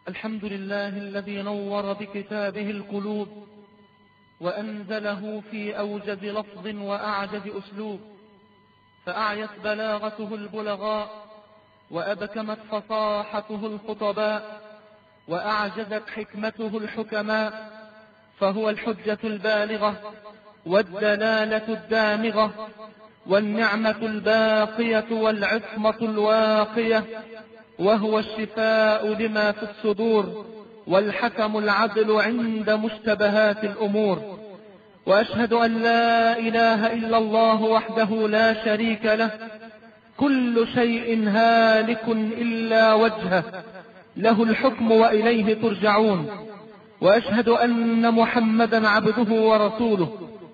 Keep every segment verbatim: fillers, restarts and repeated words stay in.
الحمد لله الذي نور بكتابه القلوب وأنزله في أوجز لفظ وأعجز أسلوب، فأعيت بلاغته البلغاء وأبكمت فصاحته الخطباء وأعجزت حكمته الحكماء، فهو الحجة البالغة والدلالة الدامغة والنعمة الباقية والعصمة الواقية، وهو الشفاء لما في الصدور والحكم العدل عند مشتبهات الأمور. وأشهد أن لا إله إلا الله وحده لا شريك له، كل شيء هالك إلا وجهه، له الحكم وإليه ترجعون. وأشهد أن محمدا عبده ورسوله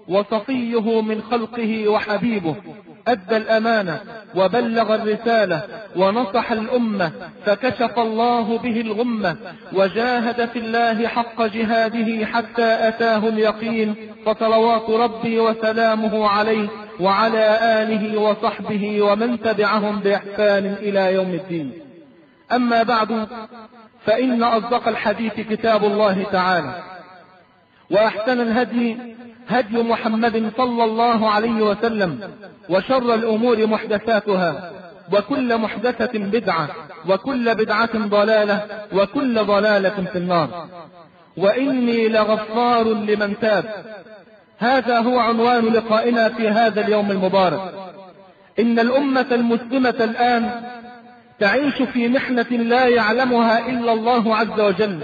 وصفيه من خلقه وحبيبه، أدى الأمانة وبلغ الرسالة ونصح الأمة، فكشف الله به الغمة وجاهد في الله حق جهاده حتى أتاه اليقين، فصلوات ربي وسلامه عليه وعلى آله وصحبه ومن تبعهم بإحسان إلى يوم الدين. أما بعد، فإن أصدق الحديث كتاب الله تعالى، وأحسن الهدي هدي محمد صلى الله عليه وسلم، وشر الأمور محدثاتها، وكل محدثة بدعة، وكل بدعة ضلالة، وكل ضلالة في النار. وإني لغفار لمن تاب. هذا هو عنوان لقائنا في هذا اليوم المبارك. إن الأمة المسلمة الآن تعيش في محنة لا يعلمها إلا الله عز وجل،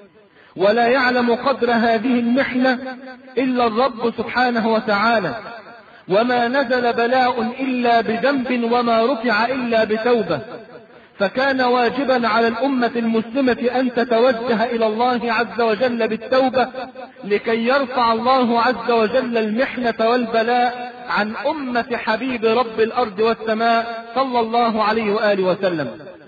ولا يعلم قدر هذه المحنة إلا الرب سبحانه وتعالى، وما نزل بلاء إلا بذنب وما رفع إلا بتوبة، فكان واجبا على الأمة المسلمة أن تتوجه إلى الله عز وجل بالتوبة لكي يرفع الله عز وجل المحنة والبلاء عن أمة حبيب رب الأرض والسماء صلى الله عليه وآله وسلم.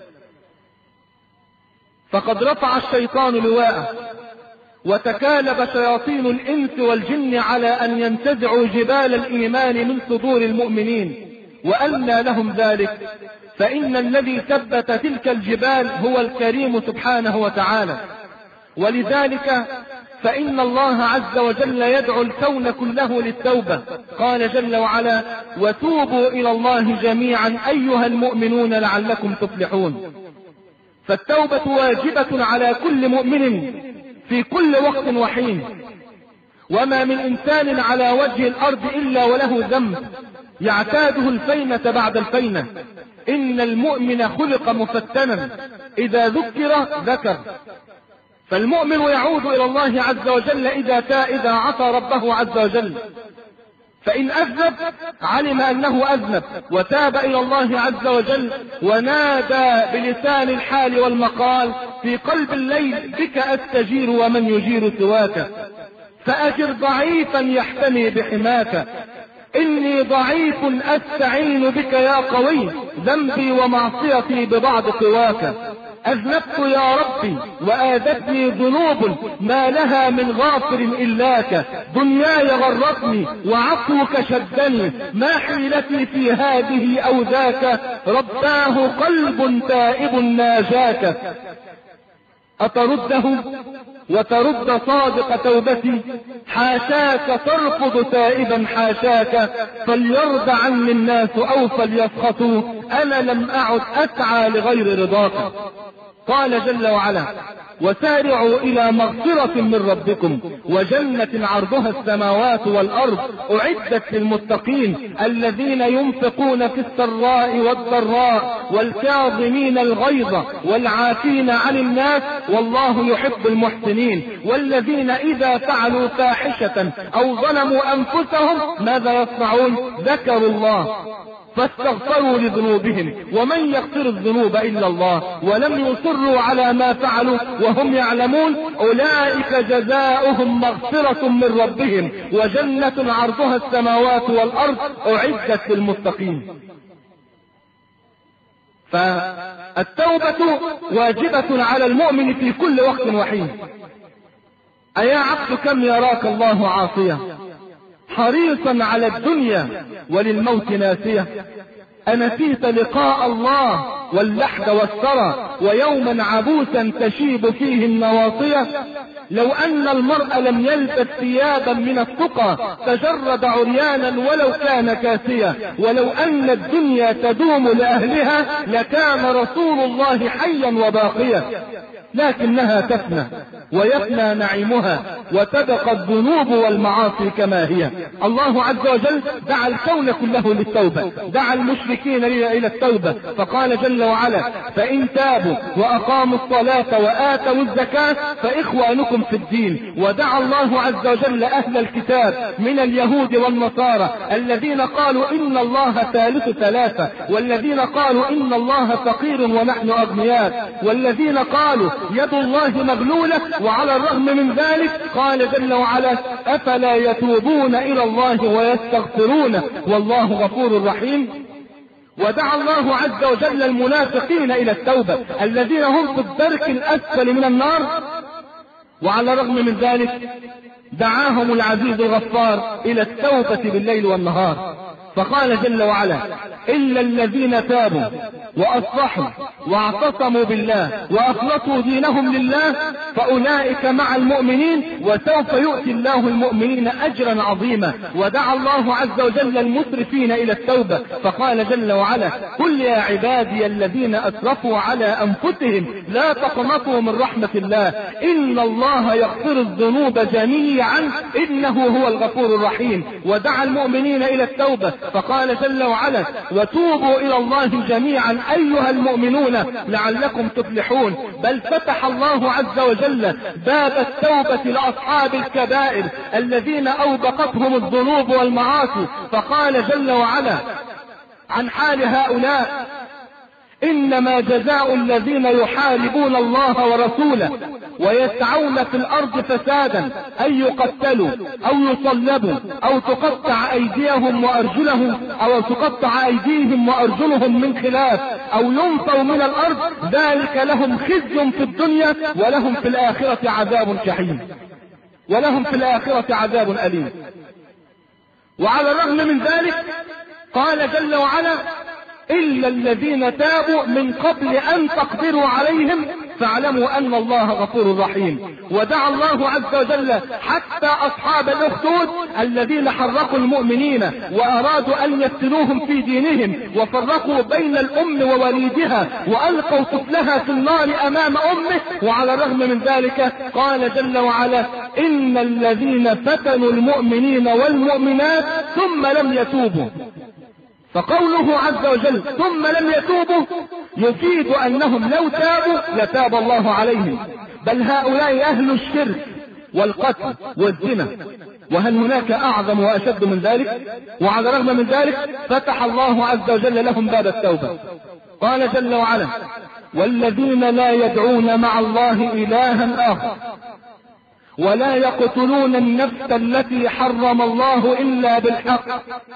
فقد رفع الشيطان لواءه، وتكالب شياطين الإنس والجن على أن ينتزعوا جبال الإيمان من صدور المؤمنين، وأنى لهم ذلك، فإن الذي ثبت تلك الجبال هو الكريم سبحانه وتعالى. ولذلك فإن الله عز وجل يدعو الكون كله للتوبة، قال جل وعلا: وتوبوا إلى الله جميعا أيها المؤمنون لعلكم تفلحون. فالتوبة واجبة على كل مؤمن في كل وقت وحين، وما من إنسان على وجه الأرض إلا وله ذنب يعتاده الفينة بعد الفينة. إن المؤمن خلق مفتنا، إذا ذكر ذكر. فالمؤمن يعود إلى الله عز وجل إذا تا إذا عصى ربه عز وجل، فإن أذنب علم أنه أذنب وتاب إلى الله عز وجل، ونادى بلسان الحال والمقال في قلب الليل: بك أستجير ومن يجير سواك، فأجر ضعيفا يحتمي بحماك، إني ضعيف أستعين بك يا قوي، ذنبي ومعصيتي ببعض قواك. أذنبت يا ربي وآذتني ذنوب ما لها من غافر إلاك، دنياي غرتني وعفوك شدني، ما حيلتي في هذه أو ذاك، رباه قلب تائب ناجاك. أترده وترد صادق توبتي، حاشاك ترفض تائبا حاشاك، فليرضى عني الناس أو فليسخطوا، أنا لم أعد أسعى لغير رضاك. قال جل وعلا: وسارعوا إلى مغفرة من ربكم وجنة عرضها السماوات والأرض أعدت للمتقين الذين ينفقون في السراء والضراء والكاظمين الغيظ والعافين عن الناس والله يحب المحسنين، والذين إذا فعلوا فاحشة أو ظلموا أنفسهم ماذا يصنعون؟ ذكروا الله فاستغفروا لذنوبهم ومن يغفر الذنوب إلا الله ولم يصروا على ما فعلوا وهم يعلمون، أولئك جزاؤهم مغفرة من ربهم وجنة عرضها السماوات والأرض أعدت للمتقين. فالتوبة واجبة على المؤمن في كل وقت وحين. أيا عبد كم يراك الله عاصيا، حريصا على الدنيا وللموت ناسية، أنسيت لقاء الله واللحد والثرى ويوما عبوسا تشيب فيه النواصية؟ لو أن المرء لم يلبس ثيابا من التقى تجرد عريانا ولو كان كاسيا، ولو أن الدنيا تدوم لأهلها لكان رسول الله حيا وباقيا، لكنها تفنى ويفنى نعيمها وتبقى الذنوب والمعاصي كما هي. الله عز وجل دعا الكون كله للتوبة، دعا المشركين إلى التوبة، فقال جل وعلا: فإن تابوا وأقاموا الصلاة وآتوا الزكاة فإخوانكم في الدين. ودعا الله عز وجل أهل الكتاب من اليهود والنصارى الذين قالوا إن الله ثالث ثلاثة، والذين قالوا إن الله فقير ونحن أغنياء، والذين قالوا يد الله مغلولة، وعلى الرغم من ذلك قال جل وعلا: أفلا يتوبون إلى الله ويستغفرونه والله غفور رحيم. ودعا الله عز وجل المنافقين إلى التوبة الذين هم في الدرك الأسفل من النار، وعلى الرغم من ذلك دعاهم العزيز الغفار إلى التوبة بالليل والنهار، فقال جل وعلا: إلا الذين تابوا وأصلحوا واعتصموا بالله وأخلصوا دينهم لله فأولئك مع المؤمنين وسوف يؤتي الله المؤمنين أجرا عظيما. ودعا الله عز وجل المسرفين إلى التوبة، فقال جل وعلا: قل يا عبادي الذين أسرفوا على أنفسهم لا تقنطوا من رحمة الله إن الله يغفر الذنوب جميعا إنه هو الغفور الرحيم. ودعا المؤمنين إلى التوبة، فقال جل وعلا: وتوبوا إلى الله جميعا أيها المؤمنون لعلكم تفلحون. بل فتح الله عز وجل باب التوبة لأصحاب الكبائر الذين أوبقتهم الذنوب والمعاصي، فقال جل وعلا عن حال هؤلاء: إنما جزاء الذين يحاربون الله ورسوله ويسعون في الأرض فسادا أن يقتلوا أو يصلبوا أو تقطع أيديهم وأرجلهم أو تقطع أيديهم وأرجلهم من خلاف أو ينفوا من الأرض، ذلك لهم خزي في الدنيا ولهم في الآخرة عذاب جحيم، ولهم في الآخرة عذاب أليم. وعلى الرغم من ذلك قال جل وعلا: إلا الذين تابوا من قبل أن تقدروا عليهم فاعلموا أن الله غفور رحيم. ودعا الله عز وجل حتى أصحاب الأخدود الذين حرقوا المؤمنين وأرادوا أن يفتنوهم في دينهم وفرقوا بين الأم ووليدها وألقوا طفلها في النار أمام أمه، وعلى الرغم من ذلك قال جل وعلا: إن الذين فتنوا المؤمنين والمؤمنات ثم لم يتوبوا. فقوله عز وجل ثم لم يتوبوا يفيد أنهم لو تابوا لتاب الله عليهم، بل هؤلاء أهل الشرك والقتل والزنا، وهل هناك أعظم وأشد من ذلك؟ وعلى الرغم من ذلك فتح الله عز وجل لهم باب التوبة. قال جل وعلا: والذين لا يدعون مع الله إلها آخر ولا يقتلون النفس التي حرم الله إلا بالحق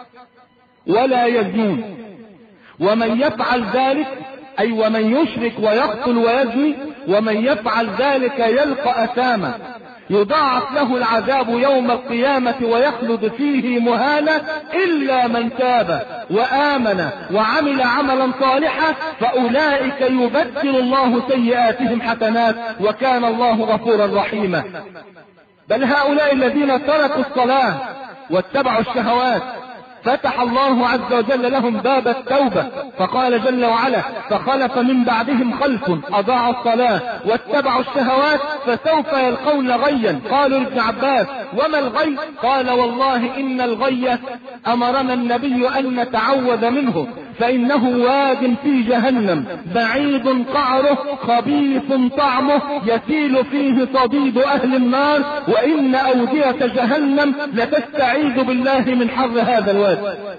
ولا يزنون ومن يفعل ذلك أي ومن يشرك ويقتل ويزني ومن يفعل ذلك يلقى أثاما يضاعف له العذاب يوم القيامة ويخلد فيه مهانا إلا من تاب وآمن وعمل عملا صالحا فأولئك يبدل الله سيئاتهم حسنات وكان الله غفورا رحيما. بل هؤلاء الذين تركوا الصلاة واتبعوا الشهوات فتح الله عز وجل لهم باب التوبة، فقال جل وعلا: فخلف من بعدهم خلف أضاعوا الصلاة واتبعوا الشهوات فسوف يلقون غيا. قالوا لابن عباس: وما الغي؟ قال: والله إن الغي أمرنا النبي أن نتعوذ منه فإنه واد في جهنم بعيد قعره خبيث طعمه يسيل فيه صديد أهل النار وإن أودية جهنم لتستعيذ بالله من حر هذا الواد.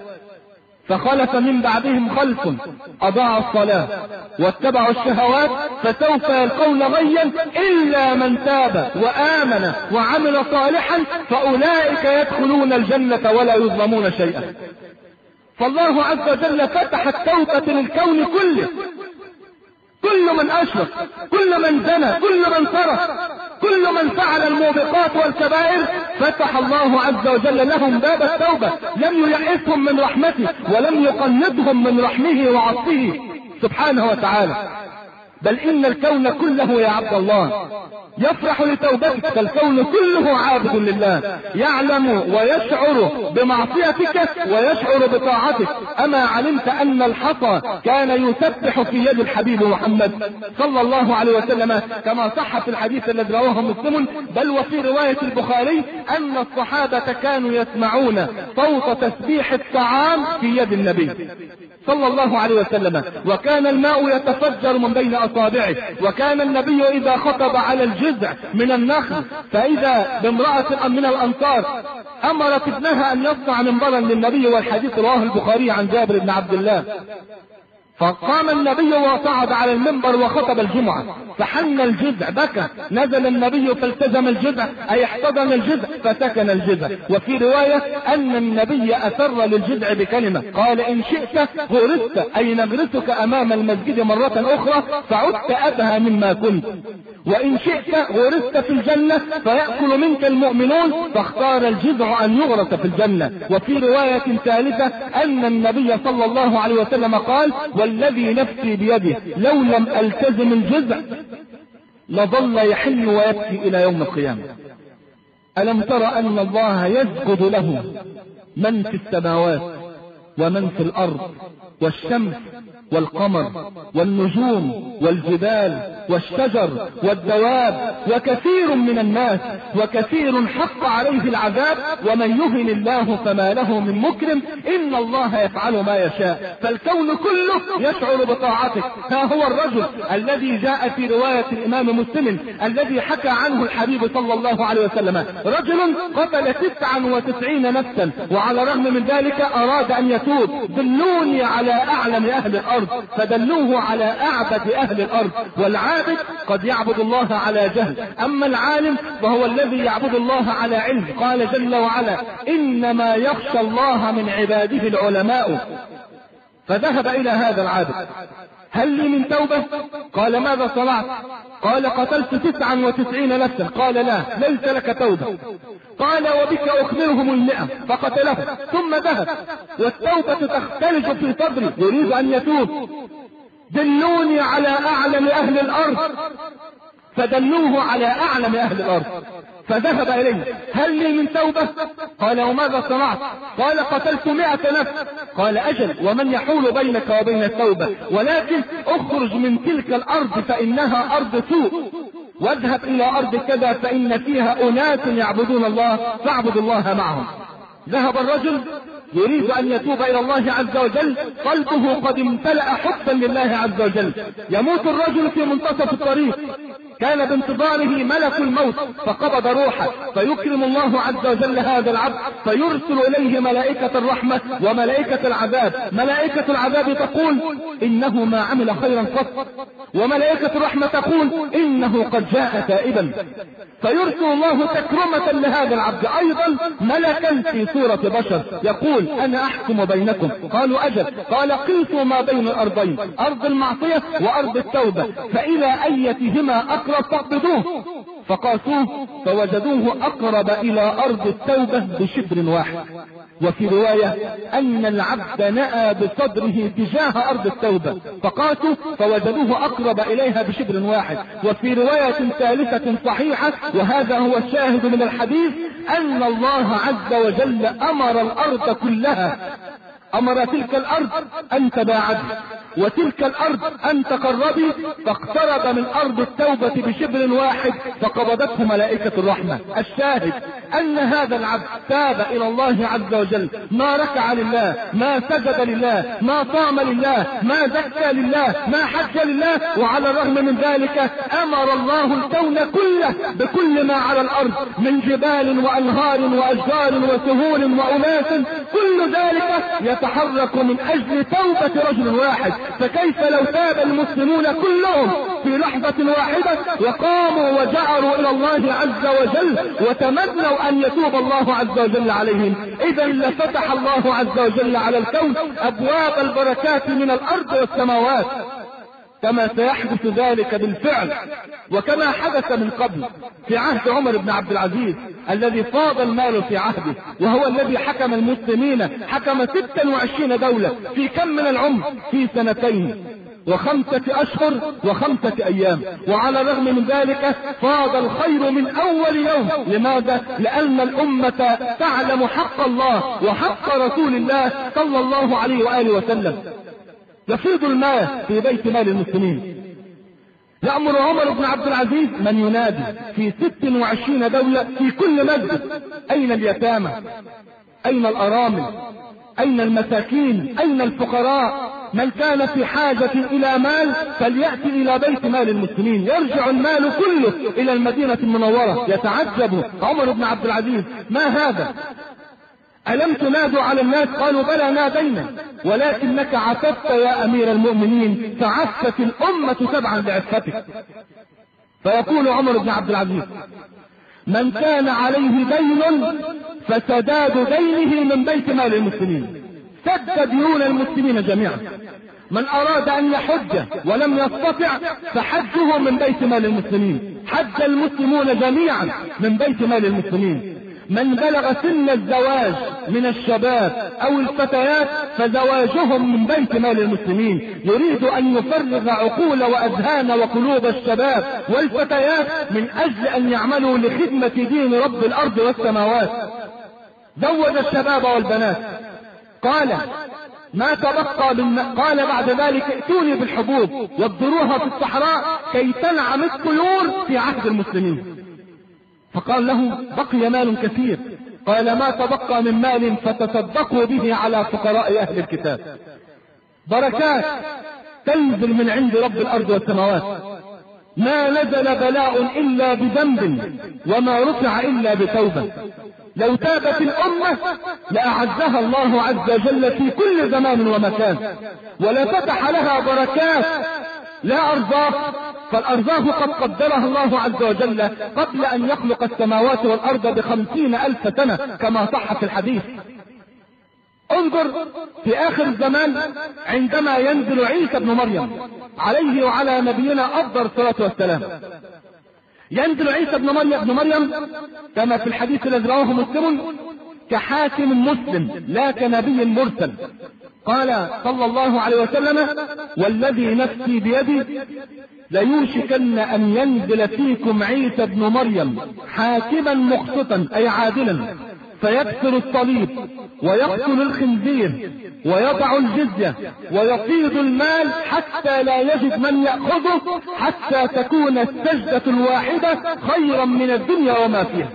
فخلف من بعدهم خلف أضاعوا الصلاة واتبعوا الشهوات فسوف يلقون غيا إلا من تاب وآمن وعمل صالحا فأولئك يدخلون الجنة ولا يظلمون شيئا. فالله عز وجل فتح التوبة للكون كله، كل من أشرك، كل من زنى، كل من سرق، كل كل من فعل الموبقات والكبائر فتح الله عز وجل لهم باب التوبة، لم ييأسهم من رحمته ولم يقنطهم من رحمه وعطفه سبحانه وتعالى. بل إن الكون كله يا عبد الله يفرح لتوبتك، فالكون كله عابد لله، يعلم ويشعر بمعصيتك ويشعر بطاعتك. أما علمت أن الحصى كان يسبح في يد الحبيب محمد صلى الله عليه وسلم كما صح في الحديث الذي رواه مسلم، بل وفي رواية البخاري أن الصحابة كانوا يسمعون صوت تسبيح الطعام في يد النبي صلى الله عليه وسلم، وكان الماء يتفجر من بين أصابعه، وكان النبي إذا خطب على الجذع من النخل فإذا بامرأة من الأنصار أمرت ابنها أن يصنع منبرا للنبي، والحديث رواه البخاري عن جابر بن عبد الله. فقام النبي وصعد على المنبر وخطب الجمعة، فحن الجذع بكى، نزل النبي فالتزم الجذع أي احتضن الجذع فسكن الجذع. وفي رواية أن النبي أسر للجذع بكلمة قال إن شئت غرست أي نغرسك أمام المسجد مرة أخرى فعدت أبهى مما كنت، وإن شئت غرست في الجنة فيأكل منك المؤمنون، فاختار الجذع أن يغرس في الجنة. وفي رواية ثالثة أن النبي صلى الله عليه وسلم قال والذي نفسي بيده لو لم ألتزم الجذع لظل يحن ويبكي إلى يوم القيامة. ألم تر أن الله يسجد له من في السماوات ومن في الأرض، والشمس والقمر والنجوم والجبال والشجر والدواب وكثير من الناس، وكثير حق عليه العذاب، ومن يهن الله فما له من مكرم، إن الله يفعل ما يشاء. فالكون كله يشعر بطاعتك. ها هو الرجل الذي جاء في رواية الإمام مسلم الذي حكى عنه الحبيب صلى الله عليه وسلم، رجل قتل تسعا وتسعين نفسا وعلى الرغم من ذلك أراد أن يتوب، دلوني على أعلم أهل الأرض، فدلوه على أعبد أهل الأرض. والعابد قد يعبد الله على جهل، أما العالم فهو الذي يعبد الله على علم. قال جل وعلا إنما يخشى الله من عباده العلماء. فذهب إلى هذا العابد هل لي من توبة؟ قال ماذا صنعت؟ قال قتلت تسعا وتسعين نفسا. قال لا ليس لك توبة. قال وبك أخبرهم المئة، فقتله ثم ذهب والتوبة تختلج في صدري يريد أن يتوب. دلوني على أعلم أهل الأرض، فدلوه على أعلم أهل الأرض فذهب إليه هل لي من توبة؟ قال وماذا صنعت؟ قال قتلت مئة نفس. قال أجل ومن يحول بينك وبين التوبة، ولكن اخرج من تلك الأرض فإنها أرض سوء، واذهب إلى أرض كذا فإن فيها أناس يعبدون الله فاعبد الله معهم. ذهب الرجل يريد أن يتوب إلى الله عز وجل، قلبه قد امتلأ حبا لله عز وجل. يموت الرجل في منتصف الطريق، كان بانتظاره ملك الموت فقبض روحه، فيكرم الله عز وجل هذا العبد فيرسل إليه ملائكة الرحمة وملائكة العذاب. ملائكة العذاب تقول إنه ما عمل خيرا قط، وملائكة الرحمة تقول إنه قد جاء تائبا. فيرسل الله تكرمة لهذا العبد أيضا ملكا في صورة بشر يقول أنا أحكم بينكم. قالوا أجل. قال قيسوا ما بين الأرضين، أرض المعصية وأرض التوبة، فإلى أيتهما أقرب فاقبضوه. فقاسوه فوجدوه أقرب إلى أرض التوبة بشبر واحد. وفي رواية أن العبد نأى بصدره تجاه أرض التوبة فقاسوا فوجدوه أقرب إليها بشبر واحد. وفي رواية ثالثة صحيحة وهذا هو الشاهد من الحديث أن الله عز وجل أمر الأرض كلها، أمر تلك الأرض أن تباعد وتلك الأرض أن تقربي، فاقترب من أرض التوبة بشبر واحد فقبضته ملائكة الرحمة. الشاهد أن هذا العبد تاب إلى الله عز وجل، ما ركع لله، ما سجد لله، ما صام لله، ما زكى لله، ما حج لله، وعلى الرغم من ذلك أمر الله الكون كله بكل ما على الأرض من جبال وأنهار وأشجار وسهول وأناس، كل ذلك يتحرك من أجل توبة رجل واحد. فكيف لو تاب المسلمون كلهم في لحظة واحدة وقاموا وجعروا إلى الله عز وجل وتمنوا أن يتوب الله عز وجل عليهم؟ إذا لفتح الله عز وجل على الكون أبواب البركات من الأرض والسماوات. كما سيحدث ذلك بالفعل، وكما حدث من قبل في عهد عمر بن عبد العزيز الذي فاض المال في عهده، وهو الذي حكم المسلمين، حكم ستة وعشرين دولة في كم من العمر؟ في سنتين وخمسة أشهر وخمسة أيام. وعلى الرغم من ذلك فاض الخير من أول يوم. لماذا؟ لأن الأمة تعلم حق الله وحق رسول الله صلى الله عليه وآله وسلم. يفيض المال في بيت مال المسلمين. يأمر عمر بن عبد العزيز من ينادي في ست وعشرين دولة في كل مسجد: أين اليتامى؟ أين الأرامل؟ أين المساكين؟ أين الفقراء؟ من كان في حاجة إلى مال فليأتي إلى بيت مال المسلمين. يرجع المال كله إلى المدينة المنورة. يتعجب عمر بن عبد العزيز: ما هذا؟ ألم تنادوا على الناس؟ قالوا: بلى نادينا، ولكنك عففت يا أمير المؤمنين، فعفت الأمة تبعا لعفتك. فيقول عمر بن عبد العزيز: من كان عليه دين فسداد دينه من بيت مال المسلمين. سد ديون المسلمين جميعا. من أراد أن يحج ولم يستطع فحجه من بيت مال المسلمين. حج المسلمون جميعا من بيت مال المسلمين. من بلغ سن الزواج من الشباب أو الفتيات فزواجهم من بيت مال المسلمين. يريد أن يفرغ عقول وأذهان وقلوب الشباب والفتيات من أجل أن يعملوا لخدمة دين رب الأرض والسماوات. زوج الشباب والبنات. قال: ما تبقى من قال بعد ذلك: ائتوني بالحبوب وابذروها في الصحراء كي تنعم الطيور في عهد المسلمين. فقال له: بقي مال كثير. قال: ما تبقى من مال فتصدقوا به على فقراء أهل الكتاب. بركات تنزل من عند رب الأرض والسماوات. ما نزل بلاء إلا بذنب وما رفع إلا بتوبة. لو تابت الأمة لأعزها الله عز وجل في كل زمان ومكان، ولفتح لها بركات لا أرزاق. فالأرزاق قد قدرها الله عز وجل قبل أن يخلق السماوات والأرض بخمسين ألف سنة كما صح في الحديث. انظر في آخر الزمان عندما ينزل عيسى بن مريم عليه وعلى نبينا أفضل الصلاة والسلام. ينزل عيسى بن مريم, بن مريم كما في الحديث الذي رواه مسلم كحاكم مسلم لا كنبي مرسل. قال صلى الله عليه وسلم: والذي نفسي بيدي ليوشكن أن ينزل فيكم عيسى بن مريم حاكما مقسطا أي عادلا، فيكسر الصليب ويقتل الخنزير ويضع الجزية ويفيض المال حتى لا يجد من يأخذه، حتى تكون السجدة الواحدة خيرا من الدنيا وما فيها.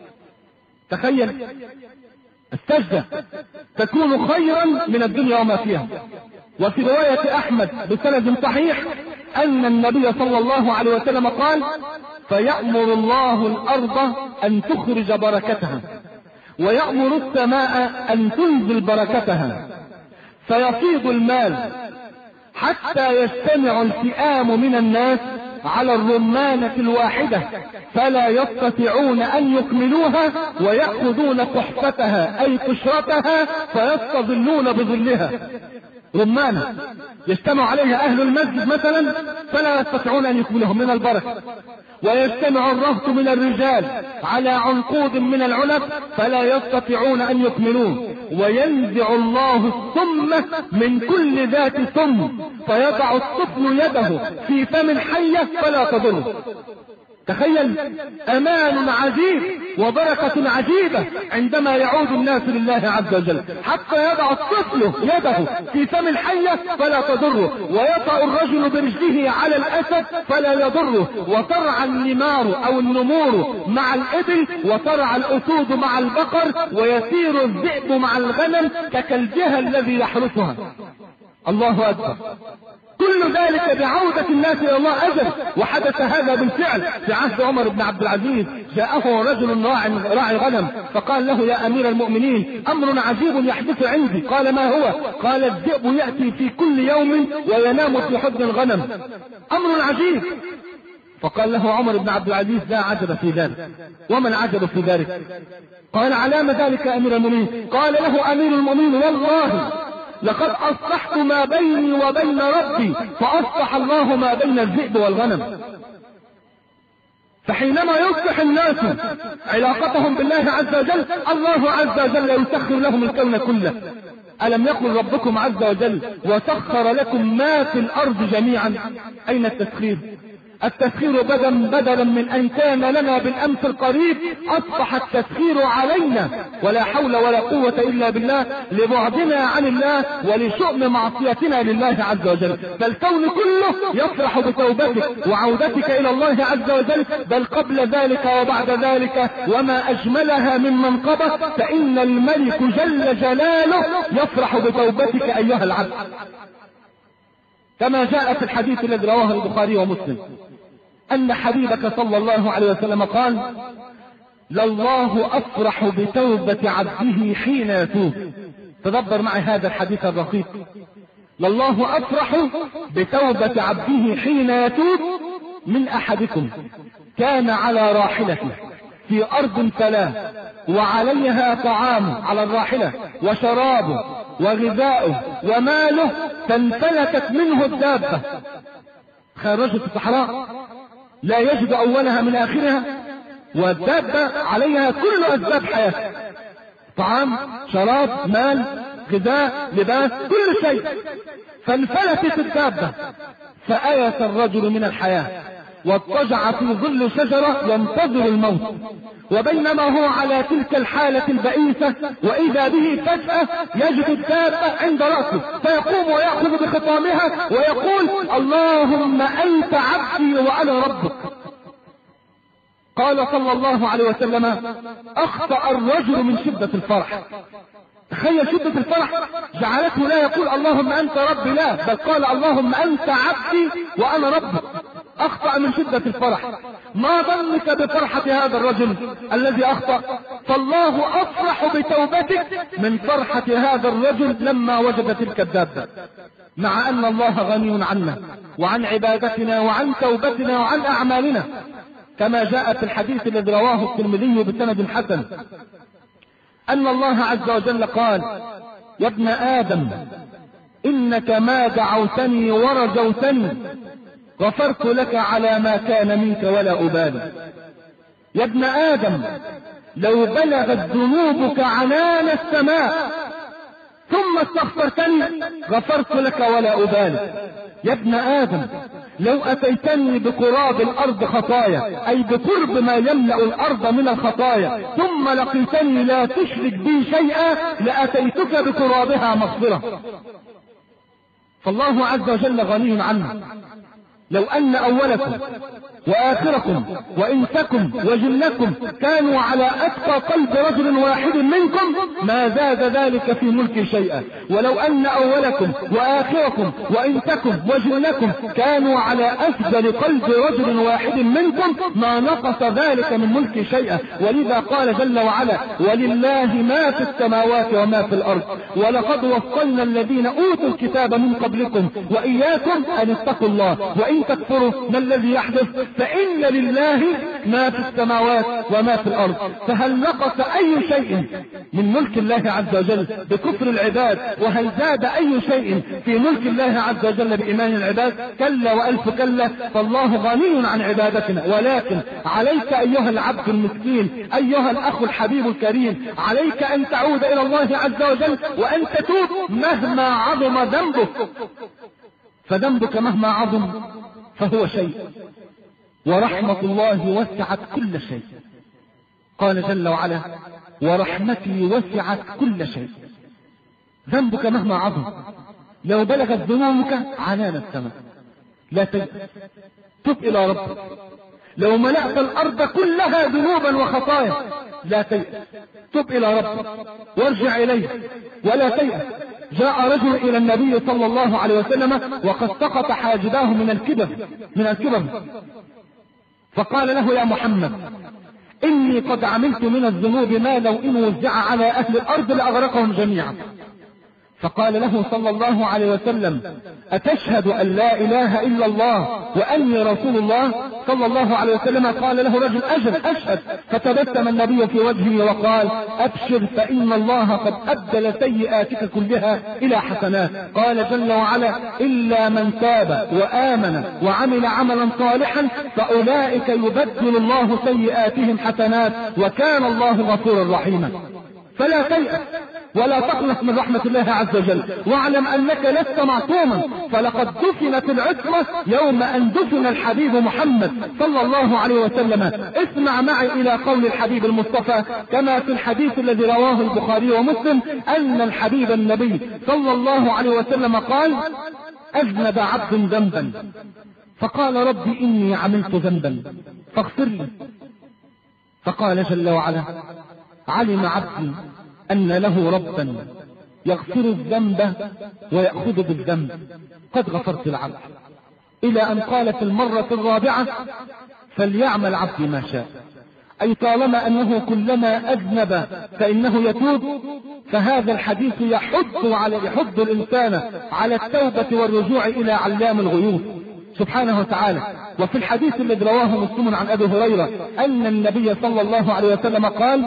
تخيل السجدة تكون خيرا من الدنيا وما فيها. وفي رواية أحمد بسند صحيح أن النبي صلى الله عليه وسلم قال: فيأمر الله الأرض أن تخرج بركتها ويأمر السماء أن تنزل بركتها، فيفيض المال حتى يجتمع الفئام من الناس على الرمانة الواحدة فلا يستطيعون أن يكملوها، ويأخذون قحفتها أي قشرتها فيستظلون بظلها. رمانة يجتمع عليها أهل المسجد مثلا فلا يستطيعون أن يكملهم من البركة، ويجتمع الرهط من الرجال على عنقود من العنب فلا يستطيعون أن يكملوه، وينزع الله السم من كل ذات سم فيضع الطفل يده في فم حية فلا تضره. تخيل أمان عجيب وبركة عجيبة عندما يعود الناس لله عز وجل، حتى يضع الطفل يده في فم الحية فلا تضره، ويطأ الرجل برجله على الأسد فلا يضره، وترعى النمار أو النمور مع الإبل، وترعى الأسود مع البقر، ويسير الذئب مع الغنم ككلبها الذي يحرسها. الله أكبر. كل ذلك بعودة الناس إلى الله أجل. وحدث هذا بالفعل في عهد عمر بن عبد العزيز. جاءه رجل راعي غنم فقال له: يا أمير المؤمنين، أمر عجيب يحدث عندي. قال: ما هو؟ قال: الذئب يأتي في كل يوم وينام في حضن الغنم. أمر عجيب. فقال له عمر بن عبد العزيز: لا عجب في ذلك. وما العجب في ذلك؟ قال: علام ذلك يا أمير المؤمنين؟ قال له أمير المؤمنين: والله لقد أصلحت ما بيني وبين ربي فأصلح الله ما بين الذئب والغنم. فحينما يصلح الناس علاقتهم بالله عز وجل الله عز وجل يسخر لهم الكون كله. ألم يقل ربكم عز وجل وسخر لكم ما في الأرض جميعا؟ أين التسخير؟ التسخير بدلا بدلا من أن كان لنا بالأمس القريب أصبح التسخير علينا، ولا حول ولا قوة إلا بالله لبعدنا عن الله ولشؤم معصيتنا لله عز وجل. فالكون كله يفرح بتوبتك وعودتك إلى الله عز وجل، بل قبل ذلك وبعد ذلك وما أجملها من منقبة، فإن الملك جل جلاله يفرح بتوبتك أيها العبد، كما جاء في الحديث الذي رواه البخاري ومسلم أن حبيبك صلى الله عليه وسلم قال: لله أفرح بتوبة عبده حين يتوب. تدبر معي هذا الحديث الرقيق. لله أفرح بتوبة عبده حين يتوب من أحدكم كان على راحلته في أرض فلاة وعليها طعام على الراحلة وشرابه وغذاؤه وماله، فانفلتت منه الدابة، خرجت في الصحراء لا يجد أولها من آخرها، والدابة عليها كل أسباب حياة، طعام شراب مال غذاء لباس كل شيء، فانفلتت الدابة فآيس الرجل من الحياة واضطجع في ظل شجرة ينتظر الموت، وبينما هو على تلك الحالة البئيسة وإذا به فجأة يجد الدابة عند رأسه فيقوم ويأخذ بخطامها ويقول: اللهم أنت عبدي وأنا ربك. قال صلى الله عليه وسلم: أخطأ الرجل من شدة الفرح. تخيل شدة الفرح جعلته لا يقول اللهم أنت ربي، لا، بل قال اللهم أنت عبدي وأنا ربك. أخطأ من شدة الفرح. ما ظنك بفرحة هذا الرجل الذي أخطأ؟ فالله أفرح بتوبتك من فرحة هذا الرجل لما وجد تلك الدابة، مع أن الله غني عنا وعن عبادتنا وعن توبتنا وعن أعمالنا، كما جاء في الحديث الذي رواه الترمذي بسند حسن أن الله عز وجل قال: يا ابن آدم إنك ما دعوتني ورجوتني غفرت لك على ما كان منك ولا أبالي. يا ابن آدم لو بلغت ذنوبك عنان السماء ثم استغفرتني غفرت لك ولا أبالي. يا ابن آدم لو أتيتني بقراب الأرض خطايا، أي بقرب ما يملأ الأرض من الخطايا، ثم لقيتني لا تشرك بي شيئا لأتيتك بقرابها مغفرة. فالله عز وجل غني عنه. لو أن أولكم وآخركم وإنسكم وجنكم كانوا على أتقى قلب رجل واحد منكم ما زاد ذلك في ملك شيئا، ولو أن أولكم وآخركم وإنسكم وجنكم كانوا على أفضل قلب رجل واحد منكم ما نقص ذلك من ملك شيئا. ولذا قال جل وعلا: ولله ما في السماوات وما في الأرض ولقد وصلنا الذين أوتوا الكتاب من قبلكم وإياكم أن اتقوا الله وإن تكفروا ما الذي يحدث فإن لله ما في السماوات وما في الأرض. فهل نقص أي شيء من ملك الله عز وجل بكفر العباد؟ وهل زاد أي شيء في ملك الله عز وجل بإيمان العباد؟ كلا وألف كلا. فالله غني عن عبادتنا، ولكن عليك أيها العبد المسكين، أيها الأخ الحبيب الكريم، عليك أن تعود إلى الله عز وجل وأن تتوب مهما عظم ذنبك، فذنبك مهما عظم فهو شيء، ورحمة الله وسعت كل شيء. قال جل وعلا: ورحمتي وسعت كل شيء. ذنبك مهما عظم، لو بلغت ذنوبك عنان السماء لا تجد، تب إلى ربك. لو ملأت الأرض كلها ذنوبا وخطايا لا تيأس، تب إلى ربك وارجع إليه ولا تيأس. جاء رجل إلى النبي صلى الله عليه وسلم وقد سقط حاجباه من الكبر من الكبر فقال له: يا محمد إني قد عملت من الذنوب ما لو إن وزع على أهل الأرض لأغرقهم جميعا. فقال له صلى الله عليه وسلم: أتشهد أن لا إله إلا الله وأني رسول الله؟ صلى الله عليه وسلم قال له رجل: أجل أشهد. فتبسم النبي في وجهه وقال: أبشر فإن الله قد أبدل سيئاتك كلها إلى حسنات. قال جل وعلا: إلا من تاب وآمن وعمل عملا صالحا فأولئك يبدل الله سيئاتهم حسنات وكان الله غفورا رحيما. فلا تيأس ولا تقلق من رحمة الله عز وجل، واعلم أنك لست معصوما، فلقد دفنت العصمة يوم أن دفن الحبيب محمد صلى الله عليه وسلم. اسمع معي إلى قول الحبيب المصطفى كما في الحديث الذي رواه البخاري ومسلم أن الحبيب النبي صلى الله عليه وسلم قال: أذنب عبد ذنبا فقال: ربي إني عملت ذنبا فاغفر لي. فقال جل وعلا: علم عبدي أن له ربا يغفر الذنب ويأخذ بالذنب قد غفرت العبد، إلى أن قال في المرة الرابعة: فليعمل عبدي ما شاء. أي طالما أنه كلما أذنب فإنه يتوب، فهذا الحديث يحض على يحض الإنسان على التوبة والرجوع إلى علام الغيوب سبحانه وتعالى. وفي الحديث الذي رواه مسلم عن أبي هريرة أن النبي صلى الله عليه وسلم قال: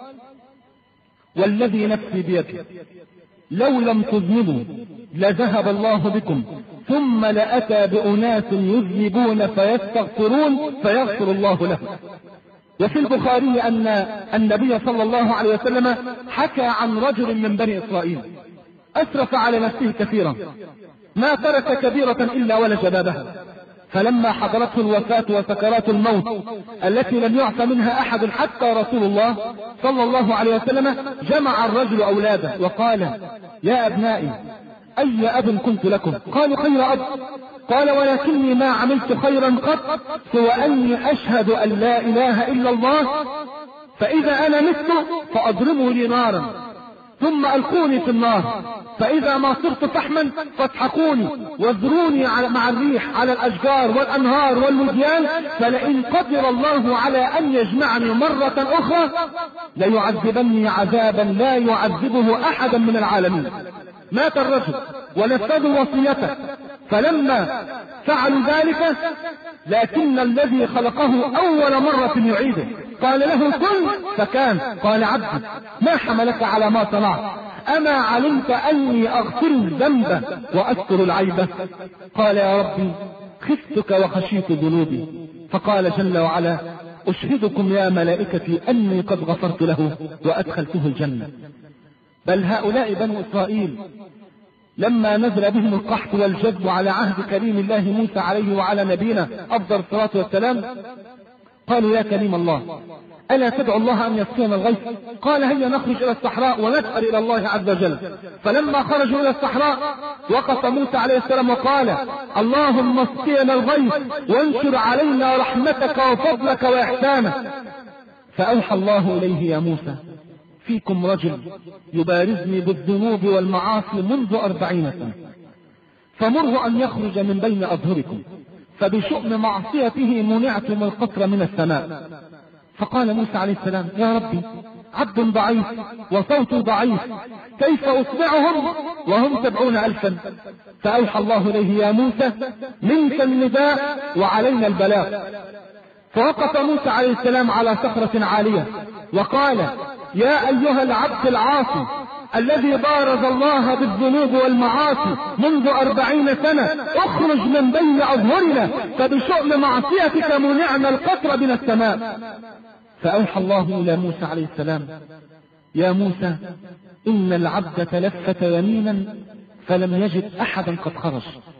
والذي نفسي بيده لو لم تذنبوا لذهب الله بكم ثم لأتى بأناس يذنبون فيستغفرون فيغفر الله لهم. وفي البخاري أن النبي صلى الله عليه وسلم حكى عن رجل من بني إسرائيل أسرف على نفسه كثيرا، ما ترك كبيرة إلا ولج بابها، فلما حضرته الوفاة وسكرات الموت التي لم يعف منها أحد حتى رسول الله صلى الله عليه وسلم، جمع الرجل أولاده وقال: يا أبنائي أي أب كنت لكم؟ قالوا: خير أب. قال: ولكني ما عملت خيرا قط سوى أني أشهد أن لا إله إلا الله، فإذا أنا مت فأضربوا لي نارا ثم ألقوني في النار، فإذا ما صرت فحما فاتحقوني واذروني مع الريح على الأشجار والأنهار والوديان، فلئن قدر الله على أن يجمعني مرة أخرى ليعذبني عذابا لا يعذبه أحدا من العالمين. مات الرجل ونفذوا وصيته، فلما فعلوا ذلك لكن الذي خلقه أول مرة يعيده، قال له: كن فكان. قال: عبدي ما حملك على ما صنعت؟ أما علمت أني أغفر الذنب وأستر العيبة؟ قال: يا ربي خفتك وخشيت ذنوبي. فقال جل وعلا: أشهدكم يا ملائكتي أني قد غفرت له وأدخلته الجنة. بل هؤلاء بنو إسرائيل لما نزل بهم القحط والجذب على عهد كريم الله موسى عليه وعلى نبينا أفضل الصلاة والسلام، قالوا: يا كريم الله ألا تدعو الله أن يسقينا الغيث؟ قال: هيا نخرج إلى الصحراء ونسأل إلى الله عز وجل. فلما خرجوا إلى الصحراء وقف موسى عليه السلام وقال: اللهم اسقينا الغيث وانشر علينا رحمتك وفضلك وإحسانك. فأوحى الله إليه: يا موسى فيكم رجل يبارزني بالذنوب والمعاصي منذ أربعين سنة، فمره أن يخرج من بين أظهركم، فبشؤم معصيته منعت من القطر من السماء. فقال موسى عليه السلام: يا ربي عبد ضعيف وصوت ضعيف، كيف أسمعهم وهم سبعون ألفا؟ فأوحى الله إليه: يا موسى منك النداء وعلينا البلاغ. فوقف موسى عليه السلام على صخرة عالية وقال: يا أيها العبد العاصي الذي بارز الله بالذنوب والمعاصي منذ أربعين سنة، اخرج من بين أظهرنا، فبشؤم معصيتك منعنا القطر من السماء. فأوحى الله إلى موسى عليه السلام: يا موسى إن العبد تلفت يمينا فلم يجد أحدا قد خرج،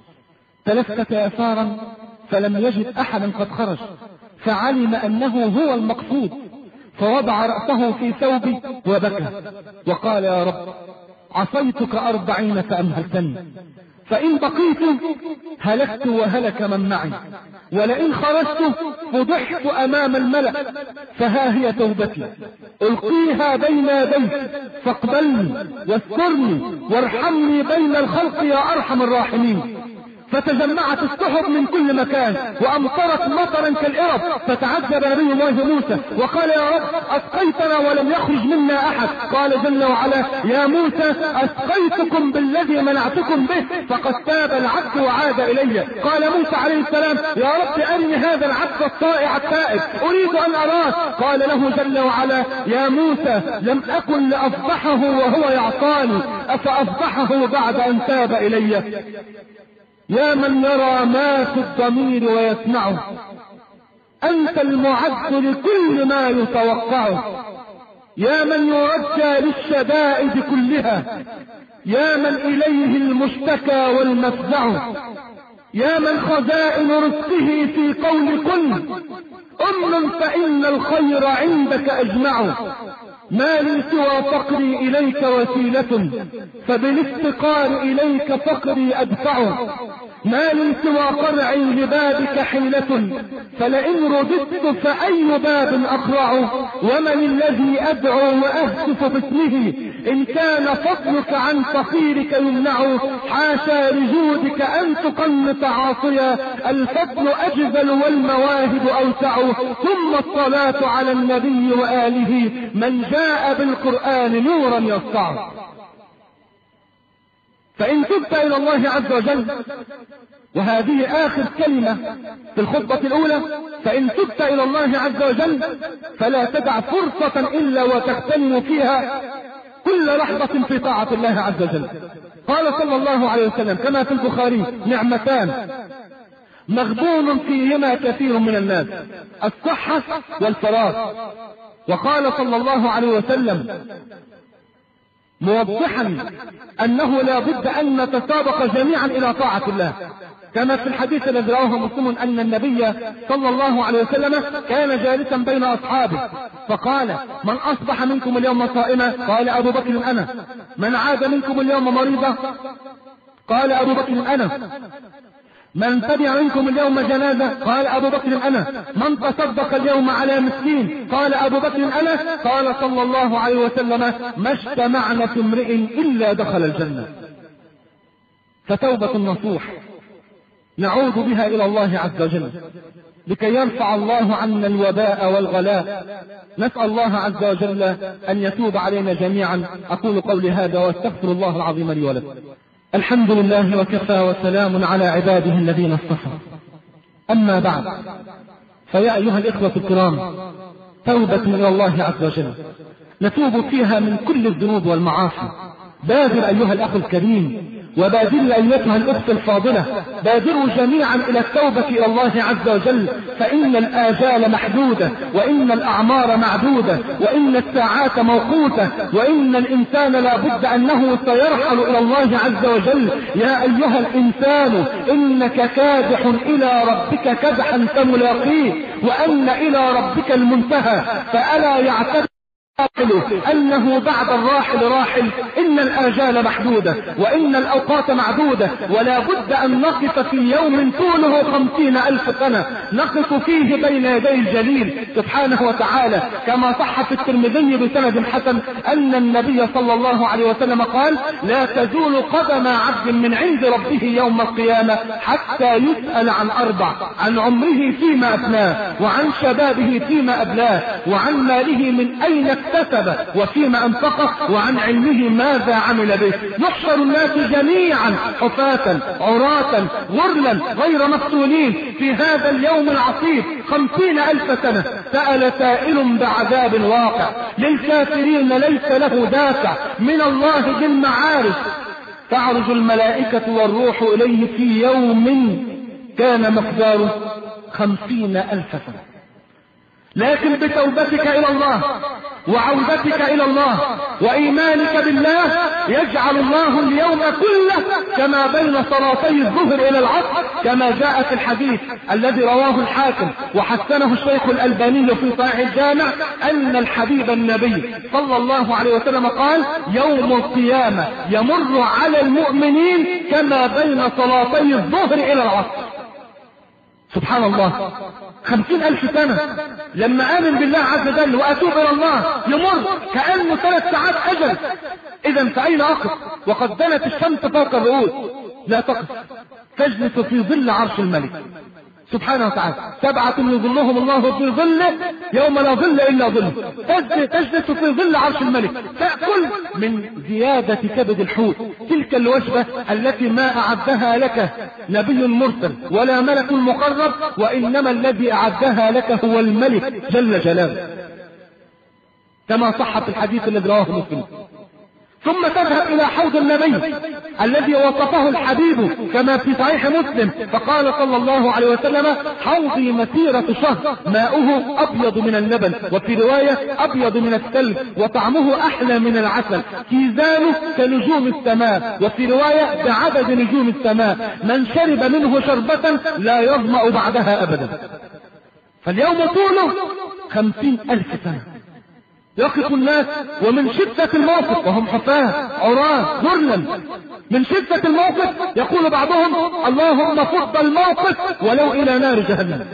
تلفت يسارا فلم يجد أحدا قد خرج، فعلم أنه هو المقصود، فوضع رأسه في ثوبه وبكى وقال: يا رب عصيتك أربعين فأمهلتني، فإن بقيت هلكت وهلك من معي، ولئن خرجت فضحت أمام الملأ، فها هي توبتي ألقيها بين يديك فاقبلني واسترني وارحمني بين الخلق يا أرحم الراحمين. فتجمعت السحب من كل مكان وأمطرت مطرا كالإرب، فتعجب نبي الله موسى وقال يا رب أسقيتنا ولم يخرج منا أحد. قال جل وعلا يا موسى أسقيتكم بالذي منعتكم به فقد تاب العبد وعاد إلي. قال موسى عليه السلام يا رب أرني هذا العبد الطائع التائب أريد أن أراه. قال له جل وعلا يا موسى لم أكن لأفضحه وهو يعصاني أفأفضحه بعد أن تاب إلي. يا من يرى ما في الضمير ويسمعه، أنت المعد لكل ما يتوقعه. يا من يرجى للشدائد كلها، يا من إليه المشتكى والمفزع، يا من خزائن رزقه في قول كن أمن فإن الخير عندك أجمع. ما لي سوى فقري إليك وسيلة فبالافتقار إليك فقري أدفع. ما لي سوى قرعي لبابك حيلة فلئن رددت فأي باب أقرع. ومن الذي أدعو وأهتف باسمه إن كان فضلك عن فقيرك يمنع. حاشا لجودك أن تقنط عاصيا الفضل أجزل والمواهب أوسع. ثم الصلاة على النبي وآله من جاء بالقرآن نورا يسطع. فإن تبت إلى الله عز وجل، وهذه آخر كلمة في الخطبة الأولى، فإن تبت إلى الله عز وجل فلا تدع فرصة إلا وتغتنم فيها كل لحظة في طاعة الله عز وجل. قال صلى الله عليه وسلم كما في البخاري نعمتان مغبون فيهما كثير من الناس الصحة والفراغ. وقال صلى الله عليه وسلم موضحا أنه لا بد أن نتسابق جميعا إلى طاعة الله، كما في الحديث الذي رواه مسلم أن النبي صلى الله عليه وسلم كان جالسا بين أصحابه فقال من أصبح منكم اليوم صائما؟ قال أبو بكر أنا. من عاد منكم اليوم مريضا؟ قال أبو بكر أنا. من تبع منكم اليوم جنازة؟ قال أبو بكر أنا. من تصدق اليوم على مسكين؟ قال أبو بكر أنا. قال صلى الله عليه وسلم ما اجتمعنا في امرئ إلا دخل الجنة. فتوبة النصوح نعود بها إلى الله عز وجل لكي يرفع الله عنا الوباء والغلاء. نسأل الله عز وجل أن يتوب علينا جميعا. أقول قولي هذا واستغفر الله العظيم لي ولكم. الحمد لله وكفى وسلام على عباده الذين اصطفى. أما بعد، فيا أيها الإخوة الكرام، توبة إلى الله عز وجل نتوب فيها من كل الذنوب والمعاصي. بادر أيها الأخ الكريم وبادر أيتها الأخت الفاضلة، بادروا جميعا إلى التوبة إلى الله عز وجل، فإن الآجال محدودة وإن الأعمار معدودة وإن الساعات موقوتة وإن الإنسان لا بد أنه سيرحل إلى الله عز وجل. يا أيها الإنسان إنك كادح إلى ربك كدحا فملاقيه وأن إلى ربك المنتهى. فألا يعتبر أنه بعد الراحل راحل؟ إن الآجال محدودة وإن الأوقات معدودة، ولا بد أن نقف في يوم طوله خمسين ألف سنة نقف فيه بين يدي الجليل سبحانه وتعالى، كما صح في الترمذي بسند حسن أن النبي صلى الله عليه وسلم قال لا تزول قدم عبد من عند ربه يوم القيامة حتى يسأل عن أربع: عن عمره فيما أفناه، وعن شبابه فيما أبلاه، وعن ماله من أين اكتسب وفيما أنفقه، وعن علمه ماذا عمل به. يحشر الناس جميعا حفاة عراة غرلا غير مفتونين في هذا اليوم العصيب خمسين ألف سنة. سأل سائل بعذاب واقع للكافرين ليس له دافع من الله ذي المعارف. تعرج الملائكة والروح إليه في يوم كان مقداره خمسين ألف سنة. لكن بتوبتك إلى الله وعودتك إلى الله وإيمانك بالله يجعل الله اليوم كله كما بين صلاتي الظهر إلى العصر، كما جاء في الحديث الذي رواه الحاكم وحسنه الشيخ الألباني في صحيح الجامع أن الحبيب النبي صلى الله عليه وسلم قال يوم القيامة يمر على المؤمنين كما بين صلاتي الظهر إلى العصر. سبحان الله، خمسين ألف سنة لما آمن بالله عز وجل وأتوب إلى الله يمر كأنه ثلاث ساعات أجل. إذا فأين أقف وقد دنت الشمس فوق الرؤوس؟ لا تقف، تجلس في ظل عرش الملك سبحانه وتعالى. سبعة يظلهم الله في ظله يوم لا ظل إلا ظله. تجلس في ظل عرش الملك، تأكل من زيادة كبد الحوت، تلك الوجبة التي ما أعدها لك نبي مرسل ولا ملك مقرب، وإنما الذي أعدها لك هو الملك جل جلاله، كما صح في الحديث الذي رواه مسلم. ثم تذهب إلى حوض النبي الذي وصفه الحبيب كما في صحيح مسلم، فقال صلى الله عليه وسلم: حوضي مسيرة شهر ماؤه أبيض من اللبن، وفي رواية أبيض من الثلج، وطعمه أحلى من العسل، كيزانه كنجوم السماء، وفي رواية بعدد نجوم السماء، من شرب منه شربة لا يظمأ بعدها أبدا. فاليوم طوله خمسين ألف سنة. يقف الناس ومن شدة الموقف وهم حفاة عراة غرلا، من شدة الموقف يقول بعضهم: اللهم فض الموقف ولو إلى نار جهنم.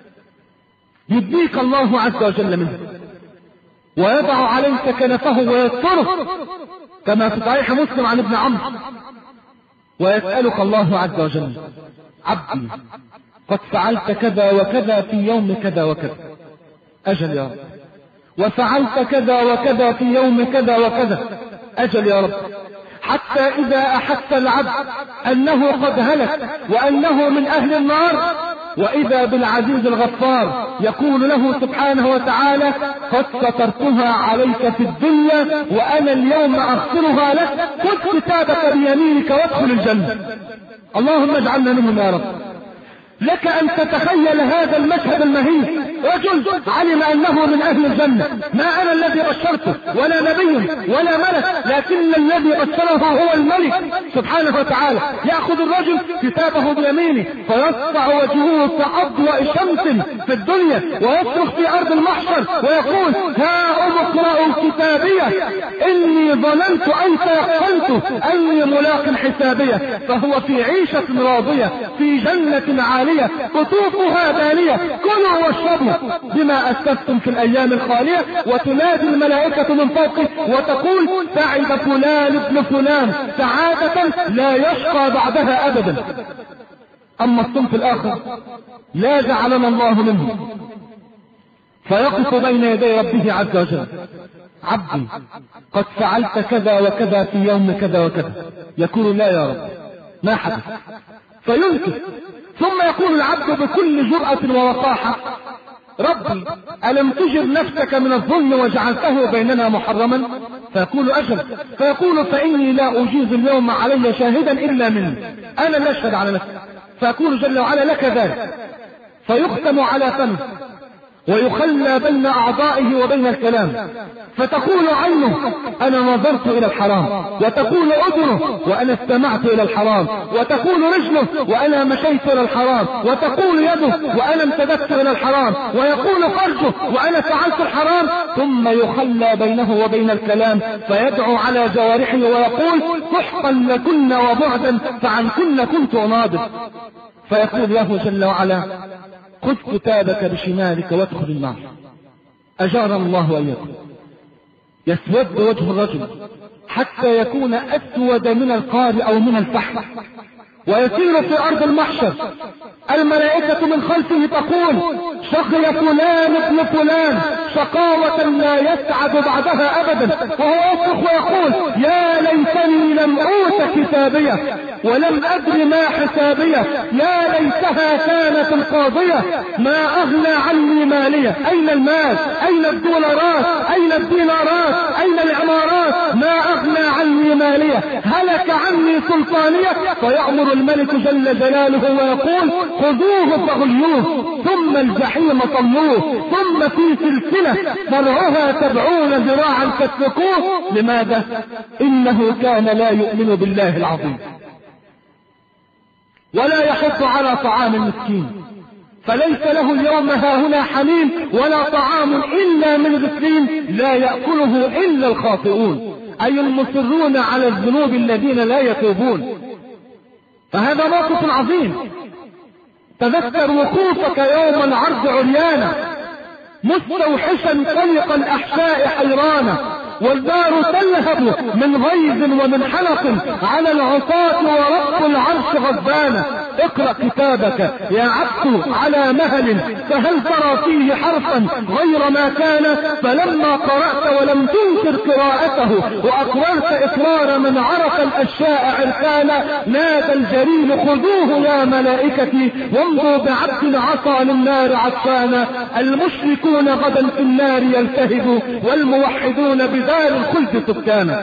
يديك الله عز وجل منه ويضع عليك كنفه ويستره كما في صحيح مسلم عن ابن عمرو، ويسألك الله عز وجل: عبدي قد فعلت كذا وكذا في يوم كذا وكذا، أجل يا رب، وفعلت كذا وكذا في يوم كذا وكذا، أجل يا رب، حتى إذا أحس العبد أنه قد هلك وأنه من أهل النار، وإذا بالعزيز الغفار يقول له سبحانه وتعالى: قد سترتها عليك في الدنيا وأنا اليوم أغفرها لك، خذ كتابك بيمينك وادخل الجنة. اللهم اجعلنا منهم يا رب. لك أن تتخيل هذا المشهد المهين، رجل علم أنه من أهل الجنة، ما أنا الذي بشرته ولا نبي ولا ملك، لكن الذي بشره هو الملك سبحانه وتعالى. يأخذ الرجل كتابه بيمينه فيصفع وجهه كأضواء شمس في الدنيا، ويصرخ في أرض المحشر ويقول: ها اقرأوا كتابيه إني ظننت أن تيقنت أني ملاق حسابيه. فهو في عيشة راضية في جنة عالية قطوفها دانية، كلوا واشربوا بما أسلفتم في الأيام الخالية. وتنادي الملائكة من فوقه وتقول: سعد فلان ابن فلان سعادة لا يشقى بعدها أبدا. أما الصنف الآخر لا جعلنا الله منه، فيقف بين يدي ربه عز وجل: عبدي قد فعلت كذا وكذا في يوم كذا وكذا. يقول: لا يا رب، ما حدث. فينكر، ثم يقول العبد بكل جرأة ووقاحة: ربي ألم تجر نفسك من الظلم وجعلته بيننا محرما؟ فيقول: أجل. فيقول: فإني لا أجيز اليوم علي شاهدا إلا مني، أنا لا أشهد على نفسي. فيقول جل وعلا: لك ذلك. فيختم على فمه ويخلى بين أعضائه وبين الكلام، فتقول عينه: أنا نظرت إلى الحرام، وتقول أذنه: وأنا استمعت إلى الحرام، وتقول رجله: وأنا مشيت إلى الحرام، وتقول يده: وأنا امتددت إلى الحرام، ويقول فرجه: وأنا فعلت الحرام. ثم يخلى بينه وبين الكلام فيدعو على جوارحه ويقول: سحقا لكن وبعدا فعن كن كنت أناضل. فيقول له جل وعلا: خذ كتابك بشمالك وادخل النار. أجارنا الله وإياكم. يسود وجه الرجل حتى يكون أسود من القار أو من الفحم، ويسير في أرض المحشر. الملائكة من خلفه تقول: شقي فلان ابن فلان شقاوة لا يسعد بعدها أبدا. وهو يصرخ ويقول: يا ليتني لم أوت كتابيه ولم أدر ما حسابيه، يا ليتها كانت القاضية ما أغنى عني مالية. أين المال؟ أين الدولارات؟ أين الدينارات؟ أين العمارات؟ ما أغنى عني مالية، هلك عني سلطانية. فيأمر الملك جل جلاله ويقول: خذوه فغلوه ثم الجحيم صلوه ثم في سلسلة فرعها سبعون ذراعا فاسلكوه. لماذا؟ إنه كان لا يؤمن بالله العظيم ولا يحض على طعام المسكين، فليس له اليوم هاهنا حميم ولا طعام إلا من غسلين لا يأكله إلا الخاطئون، أي المصرون على الذنوب الذين لا يتوبون. فهذا موقف عظيم. تذكر وقوفك يوم العرض عريانا مستوحشا قلق الأحشاء حيرانا، والدار تلهب من غيظ ومن حلق على العصاة ورب العرش غضبانا. اقرأ كتابك يا عبد على مهل، فهل ترى فيه حرفا غير ما كان؟ فلما قرأت ولم تنكر قراءته وأقررت إقرار من عرف الأشياء عرفانا، نادى الجليل خذوه يا ملائكتي وامضوا بعبد عصى للنار عطشانا. المشركون غدا في النار يلتهبوا والموحدون بدار الخلد سكانا.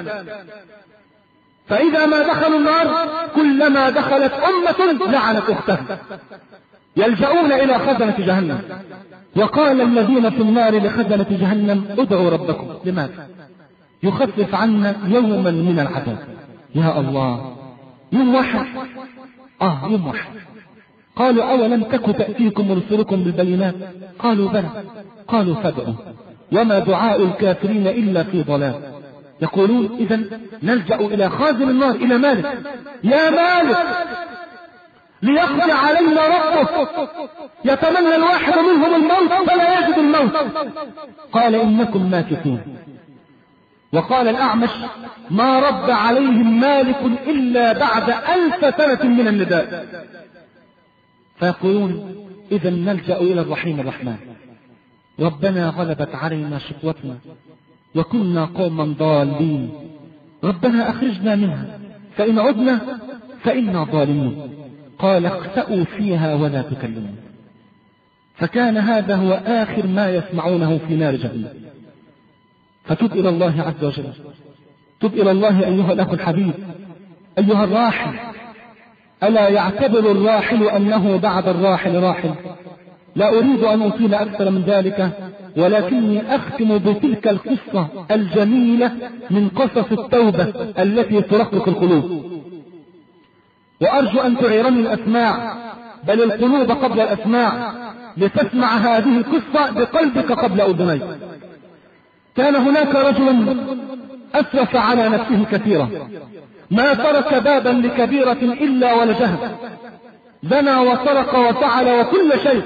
فإذا ما دخلوا النار كلما دخلت أمة لعنت أختها، يلجؤون إلى خزنة جهنم. وقال الذين في النار لخزنة جهنم ادعوا ربكم. لماذا؟ يخفف عنا يوما من العذاب. يا الله، يوم واحد؟ آه يوم واحد. قالوا أولم تك تأتيكم رسلكم بالبينات؟ قالوا بلى. قالوا فادعوا وما دعاء الكافرين إلا في ضلال. يقولون إذن نلجأ إلى خازن النار، إلى مالك. يا مالك ليقضي علينا ربك. يتمنى الواحد منهم الموت فلا يجد الموت. قال إنكم ماكثون. وقال الأعمش ما رد عليهم مالك إلا بعد ألف سنة من النداء. فيقولون إذن نلجأ إلى الرحيم الرحمن. ربنا غلبت علينا شقوتنا وكنا قوما ضالين، ربنا أخرجنا منها فإن عدنا فإنا ظالمون. قال اخسأوا فيها ولا تكلمون. فكان هذا هو آخر ما يسمعونه في نار جهنم. فتب إلى الله عز وجل، تب إلى الله أيها الأخ الحبيب، أيها الراحل. ألا يعتبر الراحل أنه بعد الراحل راحل؟ لا أريد أن أطيل أكثر من ذلك، ولكني أختم بتلك القصة الجميلة من قصص التوبة التي ترقق القلوب. وأرجو أن تعيرني الأسماع، بل القلوب قبل الأسماع، لتسمع هذه القصة بقلبك قبل أذنيك. كان هناك رجل أسرف على نفسه كثيرا، ما ترك بابا لكبيرة إلا ولجها، زنى وسرق وفعل وكل شيء.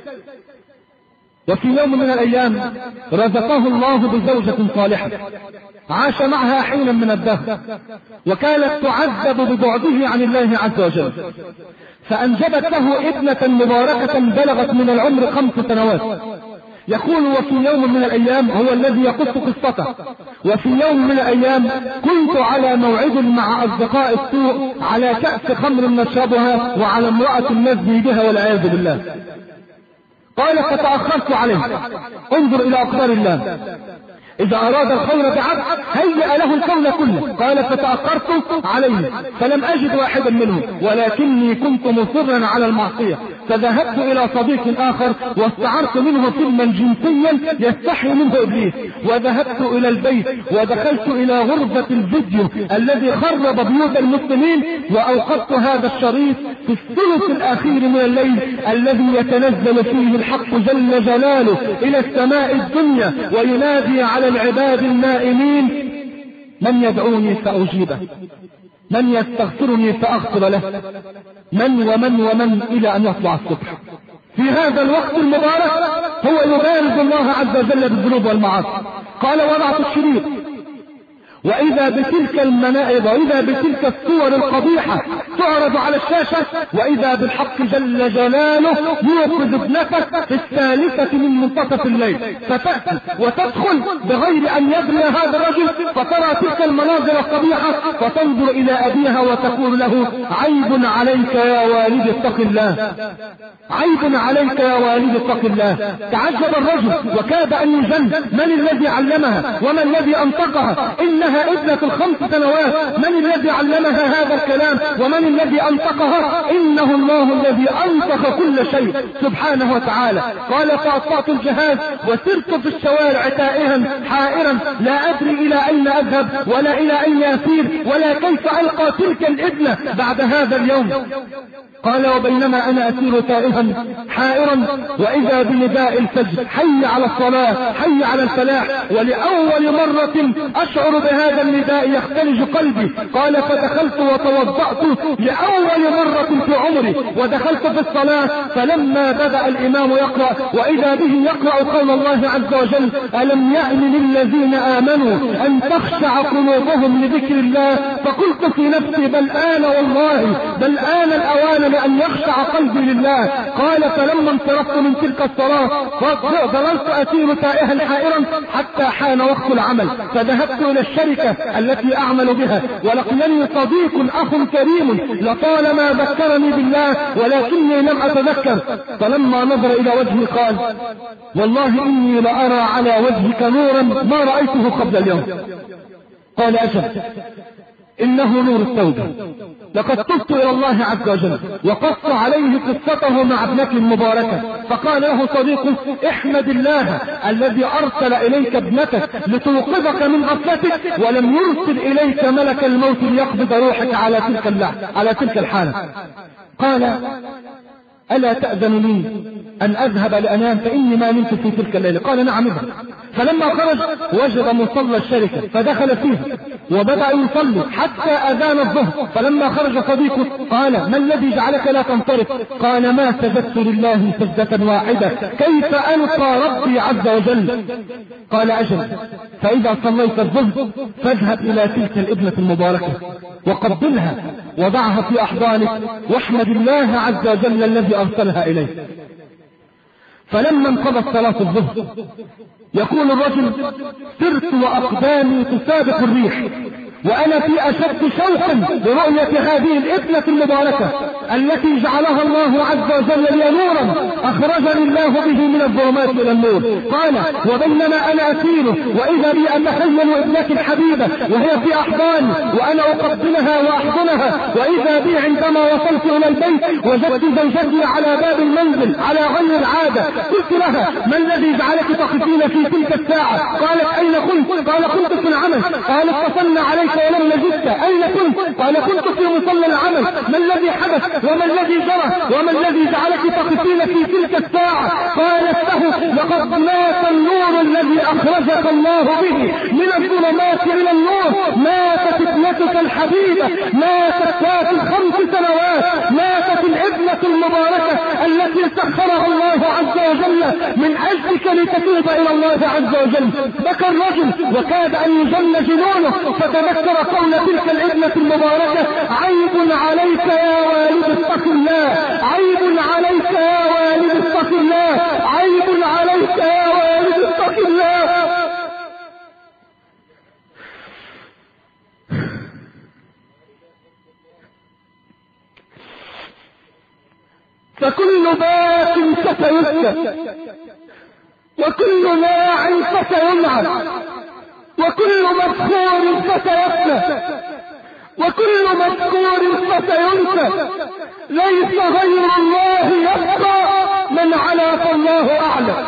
وفي يوم من الأيام رزقه الله بزوجة صالحة، عاش معها حينا من الدهر، وكانت تعذب ببعده عن الله عز وجل، فأنجبت له ابنة مباركة بلغت من العمر خمس سنوات. يقول وفي يوم من الأيام، هو الذي يقص قصته، وفي يوم من الأيام كنت على موعد مع أصدقاء السوء على كأس خمر نشربها وعلى امرأة نزني بها والعياذ بالله. قال فتأخرت عليه. انظر إلى أقدار الله، إذا أراد الخير بعبد هيأ له الكون كله. قال فتأخرت عليه فلم أجد واحدا منهم، ولكني كنت مصرا على المعصية، فذهبت إلى صديق آخر واستعرت منه فيلما جنسيا يستحي منه إبليس، وذهبت إلى البيت ودخلت إلى غرفة الفيديو الذي خرب بيوت المسلمين، وأوقفت هذا الشريط في الثلث الأخير من الليل الذي يتنزل فيه الحق جل جلاله إلى السماء الدنيا وينادي على العباد النائمين: من يدعوني فأجيبه، من يستغفرني فأغفر له، من ومن ومن، إلى أن يطلع الصبح. في هذا الوقت المبارك هو يبارز الله عز وجل بالذنوب والمعاصي. قال وضعت الشريط، وإذا بتلك المنائب وإذا بتلك الصور القبيحة تعرض على الشاشة، وإذا بالحق جل جلاله يوقظ ابنتك في الثالثة من منتصف الليل، فتأتي وتدخل بغير أن يدري هذا الرجل، فترى تلك المناظر القبيحة، فتنظر إلى أبيها وتقول له: عيب عليك يا والدي اتق الله، عيب عليك يا والدي اتق الله. تعجب الرجل وكاد أن يجن، من الذي علمها ومن الذي أنطقها؟ إنها ابنة الخمس سنوات، من الذي علمها هذا الكلام ومن الذي أنطقها؟ إنه الله الذي أنطق كل شيء سبحانه وتعالى. قال فأطفأت الجهاز وسرت في الشوارع تائها حائرا، لا أدري إلى أين أذهب ولا إلى أين أسير ولا كيف ألقى تلك الابنة بعد هذا اليوم. قال وبينما أنا أسير تائها حائرا وإذا بنداء الفجر: حي على الصلاة، حي على الفلاح. ولأول مرة أشعر بها بهذا النداء يختلج قلبي. قال فدخلت وتوضأت لأول مرة في عمري، ودخلت في الصلاة فلما بدأ الإمام يقرأ وإذا به يقرأ قول الله عز وجل: ألم يأن للذين آمنوا أن تخشع قلوبهم لذكر الله، فقلت في نفسي بل آن والله بل آن الأوان لأن يخشع قلبي لله. قال فلما انصرفت من تلك الصلاة فضللت أسير تائها حائرا حتى حان وقت العمل، فذهبت إلى الشركة التي أعمل بها ولقيني صديق أخ كريم لطالما ذكرني بالله ولكني لم أتذكر، فلما نظر إلى وجهي قال: والله إني لأرى على وجهك نورا ما رأيته قبل اليوم. قال: أجل، إنه نور التوبة، لقد تبت إلى الله عز وجل. وقص عليه قصته مع ابنته المباركة، فقال له صديقه: احمد الله الذي أرسل إليك ابنتك لتوقظك من غفلتك ولم يرسل إليك ملك الموت ليقبض روحك على تلك على تلك الحالة. قال: ألا تأذن لي أن أذهب لأنام فإني ما نمت في تلك الليلة؟ قال: نعم اذهب. فلما خرج وجد مصلى الشركة فدخل فيه وبدأ يصلي حتى أذان الظهر. فلما خرج صديقه قال: ما الذي جعلك لا تنصرف؟ قال: ما سجدت لله سجدة واحدة، كيف ألقى ربي عز وجل؟ قال: أجل، فإذا صليت الظهر فاذهب إلى تلك الابنة المباركة وقبلها وضعها في أحضانك واحمد الله عز وجل الذي أرسلها إليه. فلما انقضت صلاة الظهر يقول الرجل: سرت وأقدامي تسابق الريح وأنا في أشد شوق برؤية هذه الابنة المباركة التي جعلها الله عز وجل لي نورا أخرجني الله به من الظلمات إلى النور. قال: وبينما أنا أسير وإذا بي أتخيل ابنتي الحبيبة وهي في أحضاني وأنا أقبلها وأحضنها، وإذا بي عندما وصلت إلى البيت وجدت زوجتي على باب المنزل على غير العادة. قلت لها: ما الذي جعلك تقفين في تلك الساعة؟ قالت: أين كنت؟ قال: كنت في العمل. قال: اتصلنا عليك ولم نجدك، أين كنت؟ قال: كنت في مصلى العمل. ما الذي حدث وما الذي جرى وما الذي جعلك تقفين في تلك الساعة؟ قالت له: لقد مات النور الذي أخرجك الله به من الظلمات إلى النور، ماتت ابنتك الحبيبة، ماتت ذات خمس سنوات، ماتت الابنة المباركة التي سخرها الله عز وجل من أجلك لتتوب إلى الله عز وجل. بكى الرجل وكاد أن يجن جنونه، فتذكر قول تلك الابنة المباركة: عيب عليك يا والد اتق الله، عيب عليك يا والد اتق الله، عيب عليك يا والد اتق الله. فكل باق ستيسر وكل ناع ستينعم وكل مذكور ستيفنى وكل مذكور ستينسى، ليس غير الله يبقى، من علا فالله أعلم.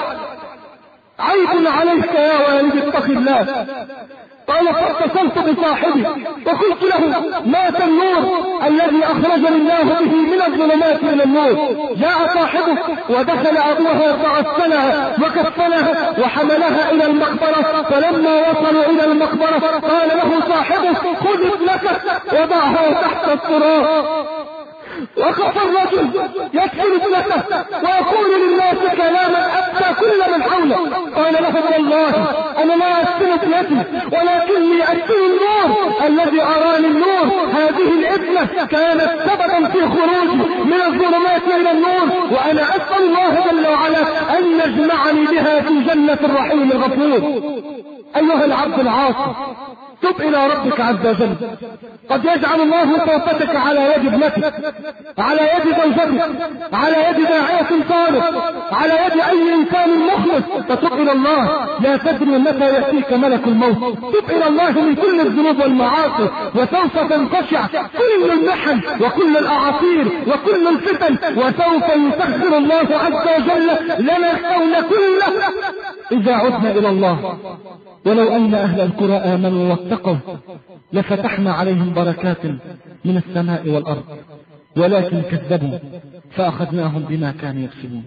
عيب عليك يا والد اتق الله. قال: فاتصلت بصاحبي وقلت له: مات النور الذي أخرجني الله به من الظلمات إلى النور. جاء صاحبه ودخل أبوها فغسلها وكفنها وحملها إلى المقبرة. فلما وصلوا إلى المقبرة قال له صاحبه: خذ ابنتك وضعها تحت التراب. وقف الرجل يكفر ابنته ويقول للناس كلاما أبكى كل من حوله. قال له: والله أنا لا أسكن ابنتي ولكني أسكن النور الذي أراني النور. هذه الابنة كانت سببا في خروجي من الظلمات إلى النور، وأنا أسأل الله جل وعلا أن يجمعني بها في جنة الرحيم الغفور. أيها العبد العاصي، تب إلى ربك عز وجل. قد يجعل الله توبتك على يد ابنتك، على يد زوجتك، على يد داعية صالح، على يد أي إنسان مخلص. فتب إلى الله، لا تدري متى يأتيك ملك الموت. تب إلى الله من كل الذنوب والمعاصي وسوف تنقشع كل المحن وكل الأعاصير وكل الفتن، وسوف يسخر الله عز وجل لنا الكون كله إذا عدنا إلى الله. ولو أن أهل القرى آمنوا واتقوا لفتحنا عليهم بركات من السماء والأرض، ولكن كذبوا فأخذناهم بما كانوا يكسبون.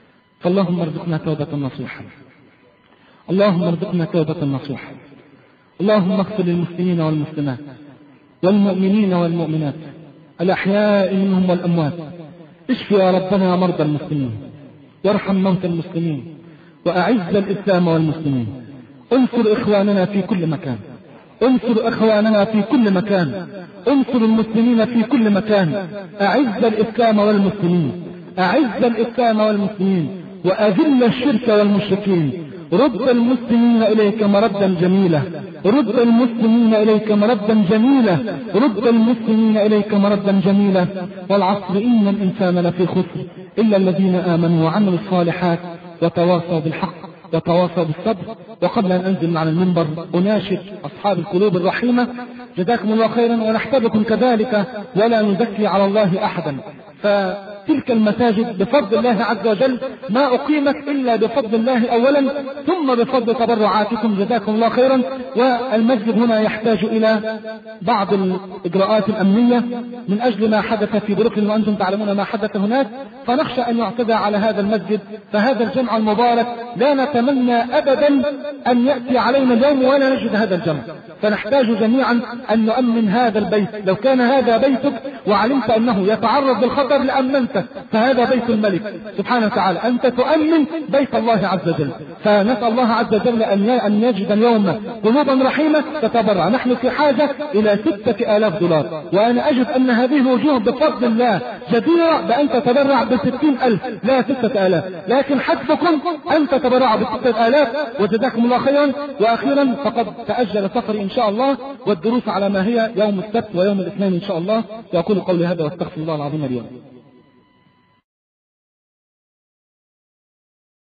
فاللهم ارزقنا توبة نصوحة، اللهم ارزقنا توبة نصوحة، اللهم اغفر للمسلمين والمسلمات والمؤمنين والمؤمنات الأحياء منهم والأموات. اشف يا ربنا مرضى المسلمين، وارحم موتى المسلمين، وأعز الإسلام والمسلمين. انصر إخواننا في كل مكان، انصر إخواننا في كل مكان، انصر المسلمين في كل مكان. أعز الإسلام والمسلمين، أعز الإسلام والمسلمين، وأذل الشرك والمشركين. رد المسلمين إليك مردا جميلا، رد المسلمين إليك مردا جميلا، رد المسلمين إليك مردا جميلا. والعصر إن الإنسان لفي خسر إلا الذين آمنوا وعملوا الصالحات وتواصوا بالحق وتواصوا بالصبر. وقبل أن أنزل على المنبر أناشد أصحاب القلوب الرحيمة جزاكم الله خيرا، ونحسبكم كذلك ولا نزكي على الله أحدا. فتلك المساجد بفضل الله عز وجل ما أقيمت إلا بفضل الله أولا، ثم بفضل تبرعاتكم جزاكم الله خيرا. والمسجد هنا يحتاج إلى بعض الإجراءات الأمنية من أجل ما حدث في بروكلين، وأنتم تعلمون ما حدث هناك، فنخشى أن يعتدى على هذا المسجد. فهذا الجمع المبارك لا نتمنى أبدا أن يأتي علينا اليوم ولا نجد هذا الجمع، فنحتاج جميعا أن نؤمن هذا البيت. لو كان هذا بيتك وعلمت أنه يتعرض للخطر لأمنته، فهذا بيت الملك سبحانه وتعالى، أنت تؤمن بيت الله عز وجل. فنسأل الله عز وجل أن يجد اليوم قلوبا رحيمة تتبرع. نحن في حاجة إلى ستة آلاف دولار، وأنا أجد أن هذه الوجوه بفضل الله جديرة بأن تتبرع بستين ألف لا ستة آلاف، لكن حسبكم أن تتبرعوا بستة آلاف وجزاكم الله خيرا. وأخيرا فقد تأجل سفري إن شاء الله، والدروس على ما هي يوم السبت ويوم الاثنين إن شاء الله. وأقول قولي هذا واستغفر الله العظيم اليوم.